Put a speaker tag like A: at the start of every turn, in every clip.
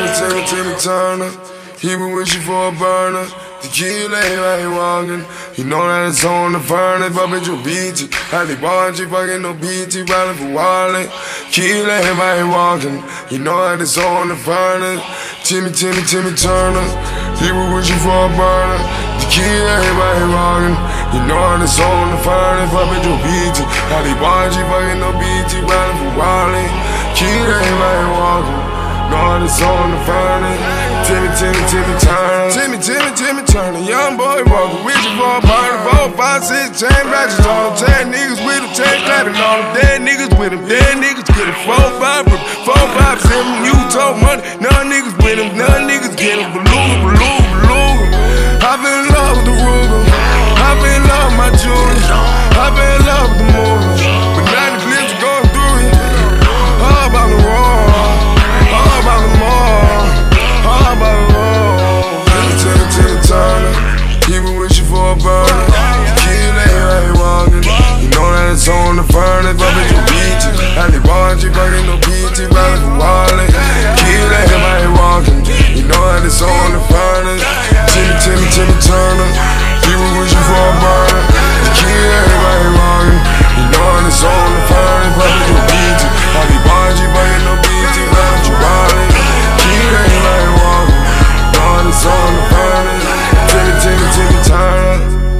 A: Timmy Turner. He been wishing for a burner. The kid lay right walking. You know that it's on the furnace. But bitch, you beat it. Had the bungee, fucking no BT, riding for Wally. Kid lay right walking. You know that it's on the furnace. Timmy Turner. He been wishing for a burner. The kid lay right walking. You know that it's on the furnace. But bitch, you beat it. Had the bungee, fucking no BT, riding for Wally. Kid lay right walking. Know it's on the furnace. Timmy Turner. Timmy Turner. Young boy walking with you for a burner. 4, 5, 6 chain ratchets on him. 10 niggas with him, 10 clapping on him. Dead niggas with him, dead niggas get him. 4, 5, 7, you told money. None niggas with him, none niggas get him. Beluga. I fell in love with the Ruger. I fell in love with my jewelry. I fell in love with the movie. But now the clips are going through it. All about the road. All about the mall, all about the road. Timmy Turner, he been wishing for a burner. Kid lay right walking. You know that it's on the furnace, but bitch, you beat it. Had the bungee, fucking no BT, riding for Wally. Kid lay right walking. You know that it's on the furnace. Timmy Turner, he been wishing for a burner. Kid lay right walking. You know that it's on the furnace, but bitch, you beat it. Had the bungee, fucking no BT, riding for Wally. Kid lay right walking. Know that it's on the furnace. Timmy Turner.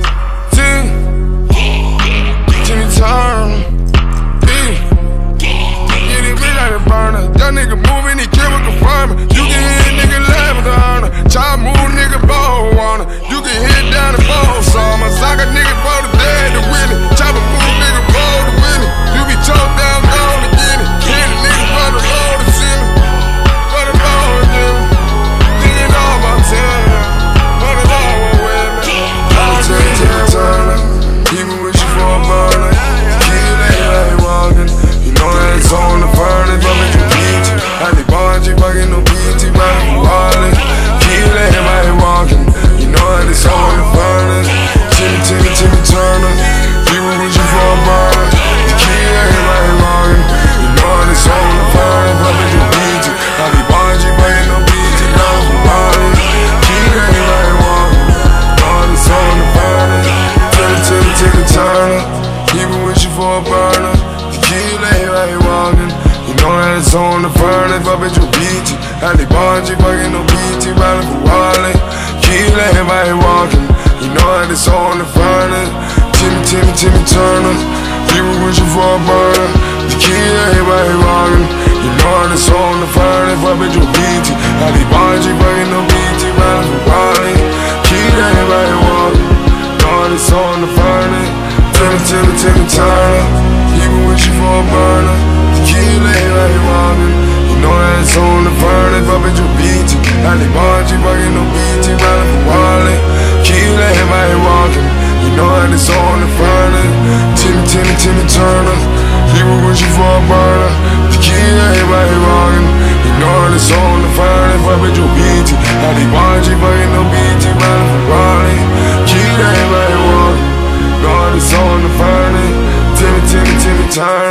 A: Timmy Turner. Yeah, this bitch like a burner. That nigga moving, he kill with confirming. You can hit nigga laugh with the honor. Try to move nigga ball on her. You can hit down the ball summer. Sock a nigga for the dead to win it. Chop a move nigga ball to win it. You be choked down, gone to get it. Hit a nigga for the low to see me. For the low to get me. Thinking all about time. For the low with me. Timmy Turner. He been wishing for a burner. Kid lay right walking. You know that it's on the furnace. But bitch, you beat it. Had the bungee, fucking no BT, riding for Wally. Kid lay right walking. You know that it's on the furnace. Timmy Turner. He been wishing for a burner. The kid lay right walking. You know that it's on the furnace. But bitch, you beat it. Had the bungee, fucking no BT, riding for Wally. Kid lay right walking. You know that it's on the furnace. Timmy Turner. He been wishing for a burner. The kid lay right walking. You know that it's on the furnace, but bitch, you beat it. Had the bungee, fucking no BT, riding for Wally. Kid lay right walking. You know that it's on the furnace. Timmy Turner. He been wishing for a burner. The kid lay right walking. You know that it's on the furnace, but bitch, you beat it. Had the bungee, fucking no BT, riding for Wally. Kid lay right walking. It's on the furnace. Timmy Turner. He been wishing for a burner. The kid lay right walking. You know that it's on the furnace, but bitch, you beat it. Had the bungee, fucking no BT, riding for Wally. Kid lay right walking. You know that it's on the furnace. Timmy Turner. He been wishing for a burner. The kid lay right walking. You know that it's on the furnace, but bitch, you beat it. Had the bungee, fucking no BT, riding for Wally. Kid lay right walking. Know that it's on the furnace. Timmy Turner.